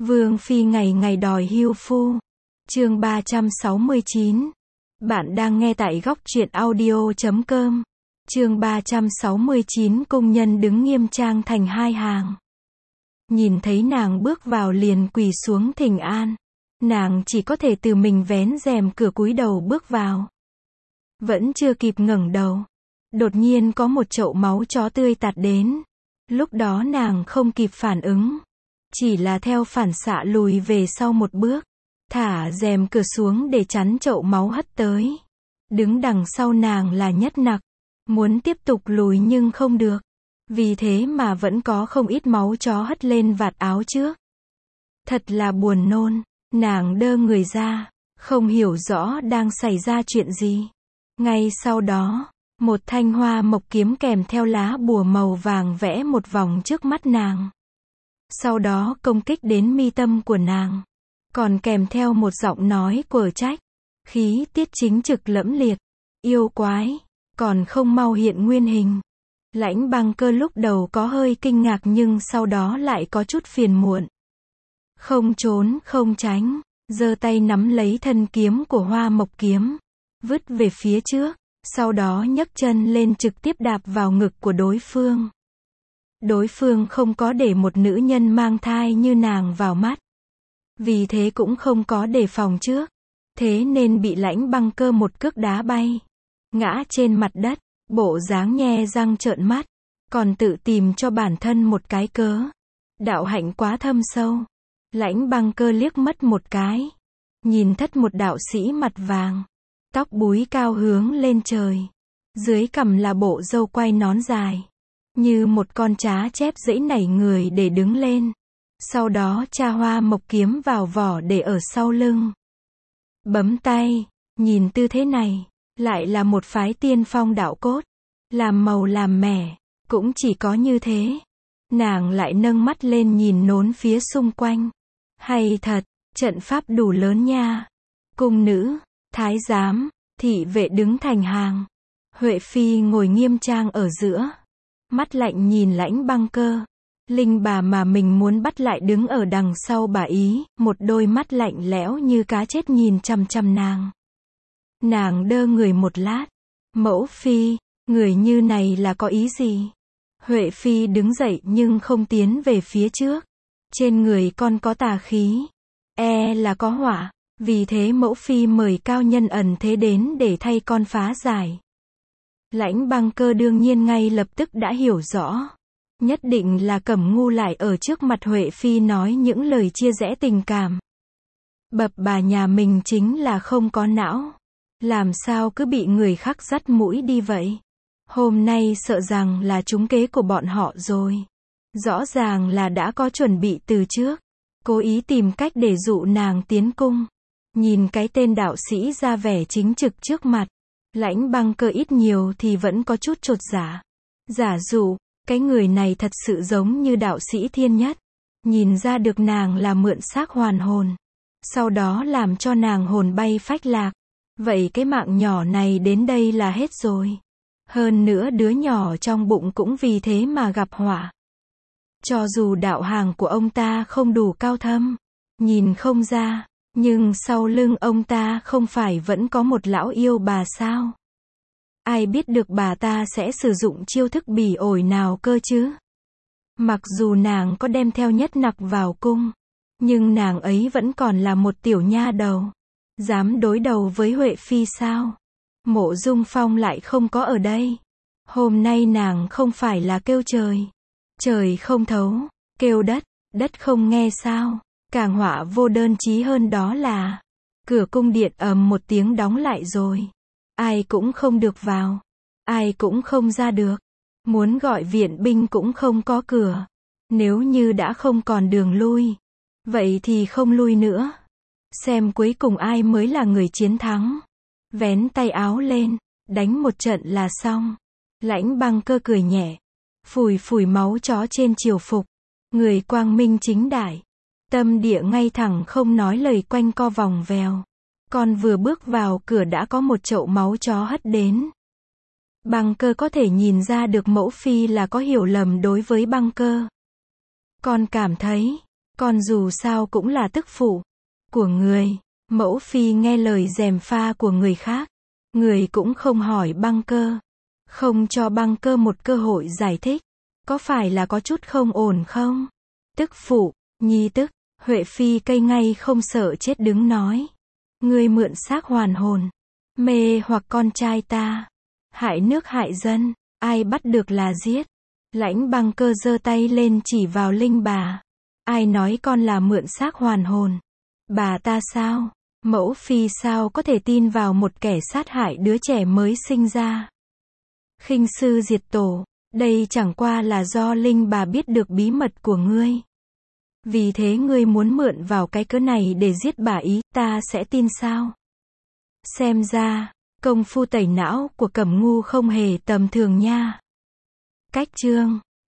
Vương phi ngày ngày đòi hưu phu. Chương 369. Bạn đang nghe tại góc truyện audio.com. Chương 369 công nhân đứng nghiêm trang thành hai hàng. Nhìn thấy nàng bước vào liền quỳ xuống thỉnh an. Nàng chỉ có thể tự mình vén rèm cửa cúi đầu bước vào. Vẫn chưa kịp ngẩng đầu. Đột nhiên có một chậu máu chó tươi tạt đến. Lúc đó nàng không kịp phản ứng. Chỉ là theo phản xạ lùi về sau một bước. Thả rèm cửa xuống để chắn chậu máu hất tới. Đứng đằng sau nàng là Nhất Nặc. Muốn tiếp tục lùi nhưng không được. Vì thế mà vẫn có không ít máu chó hất lên vạt áo trước. Thật là buồn nôn. Nàng đơ người ra. Không hiểu rõ đang xảy ra chuyện gì. Ngay sau đó, một thanh hoa mộc kiếm kèm theo lá bùa màu vàng vẽ một vòng trước mắt nàng. Sau đó công kích đến mi tâm của nàng. Còn kèm theo một giọng nói quở trách. Khí tiết chính trực lẫm liệt. Yêu quái. Còn không mau hiện nguyên hình. Lãnh Băng Cơ lúc đầu có hơi kinh ngạc nhưng sau đó lại có chút phiền muộn. Không trốn, không tránh. Giơ tay nắm lấy thân kiếm của hoa mộc kiếm. Vứt về phía trước. Sau đó nhấc chân lên trực tiếp đạp vào ngực của đối phương. Đối phương không có để một nữ nhân mang thai như nàng vào mắt. Vì thế cũng không có đề phòng trước. Thế nên bị Lãnh Băng Cơ một cước đá bay. Ngã trên mặt đất, bộ dáng nhe răng trợn mắt. Còn tự tìm cho bản thân một cái cớ. Đạo hạnh quá thâm sâu. Lãnh Băng Cơ liếc mắt một cái. Nhìn thất một đạo sĩ mặt vàng. Tóc búi cao hướng lên trời. Dưới cằm là bộ râu quay nón dài. Như một con trá chép dẫy nảy người để đứng lên. Sau đó tra hoa mộc kiếm vào vỏ để ở sau lưng. Bấm tay. Nhìn tư thế này. Lại là một phái tiên phong đạo cốt. Làm màu làm mẻ. Cũng chỉ có như thế. Nàng lại nâng mắt lên nhìn nốn phía xung quanh. Hay thật. Trận pháp đủ lớn nha. Cung nữ. Thái giám. Thị vệ đứng thành hàng. Huệ Phi ngồi nghiêm trang ở giữa. Mắt lạnh nhìn Lãnh Băng Cơ. Linh bà mà mình muốn bắt lại đứng ở đằng sau bà ý, một đôi mắt lạnh lẽo như cá chết nhìn chằm chằm nàng. Nàng đơ người một lát. Mẫu phi, người như này là có ý gì? Huệ Phi đứng dậy nhưng không tiến về phía trước. Trên người con có tà khí. Là có họa. Vì thế mẫu phi mời cao nhân ẩn thế đến để thay con phá giải. Lãnh Băng Cơ đương nhiên ngay lập tức đã hiểu rõ. Nhất định là Cẩm Ngu lại ở trước mặt Huệ Phi nói những lời chia rẽ tình cảm. Bập bà nhà mình chính là không có não. Làm sao cứ bị người khác dắt mũi đi vậy? Hôm nay sợ rằng là trúng kế của bọn họ rồi. Rõ ràng là đã có chuẩn bị từ trước. Cố ý tìm cách để dụ nàng tiến cung. Nhìn cái tên đạo sĩ ra vẻ chính trực trước mặt. Lãnh Băng Cơ ít nhiều thì vẫn có chút chột dạ. Giả dụ, cái người này thật sự giống như đạo sĩ Thiên Nhất. Nhìn ra được nàng là mượn xác hoàn hồn. Sau đó làm cho nàng hồn bay phách lạc. Vậy cái mạng nhỏ này đến đây là hết rồi. Hơn nữa đứa nhỏ trong bụng cũng vì thế mà gặp họa. Cho dù đạo hàng của ông ta không đủ cao thâm. Nhìn không ra. Nhưng sau lưng ông ta không phải vẫn có một lão yêu bà sao? Ai biết được bà ta sẽ sử dụng chiêu thức bỉ ổi nào cơ chứ? Mặc dù nàng có đem theo Nhất Nặc vào cung, nhưng nàng ấy vẫn còn là một tiểu nha đầu. Dám đối đầu với Huệ Phi sao? Mộ Dung Phong lại không có ở đây. Hôm nay nàng không phải là kêu trời. Trời không thấu, kêu đất, đất không nghe sao? Càng họa vô đơn chí hơn đó là cửa cung điện ầm một tiếng đóng lại rồi. Ai cũng không được vào. Ai cũng không ra được. Muốn gọi viện binh cũng không có cửa. Nếu như đã không còn đường lui. Vậy thì không lui nữa. Xem cuối cùng ai mới là người chiến thắng. Vén tay áo lên. Đánh một trận là xong. Lãnh Băng Cơ cười nhẹ. Phủi phủi máu chó trên triều phục. Người quang minh chính đại. Tâm địa ngay thẳng không nói lời quanh co vòng vèo. Con vừa bước vào cửa đã có một chậu máu chó hất đến. Băng Cơ có thể nhìn ra được mẫu phi là có hiểu lầm đối với Băng Cơ. Con cảm thấy, Con dù sao cũng là tức phụ của người. Mẫu phi nghe lời gièm pha của người khác. Người cũng không hỏi Băng Cơ. Không cho Băng Cơ một cơ hội giải thích. Có phải là có chút không ổn không? Tức phụ, nhi tức, Huệ Phi cây ngay không sợ chết đứng nói. Ngươi mượn xác hoàn hồn. Mê hoặc con trai ta. Hại nước hại dân. Ai bắt được là giết. Lãnh Băng Cơ giơ tay lên chỉ vào Linh bà. Ai nói con là mượn xác hoàn hồn? Bà ta sao? Mẫu phi sao có thể tin vào một kẻ sát hại đứa trẻ mới sinh ra? Khinh sư diệt tổ. Đây chẳng qua là do Linh bà biết được bí mật của ngươi. Vì thế ngươi muốn mượn vào cái cớ này để giết bà ý, ta sẽ tin sao? Xem ra, công phu tẩy não của Cẩm Ngu không hề tầm thường nha. Cách chương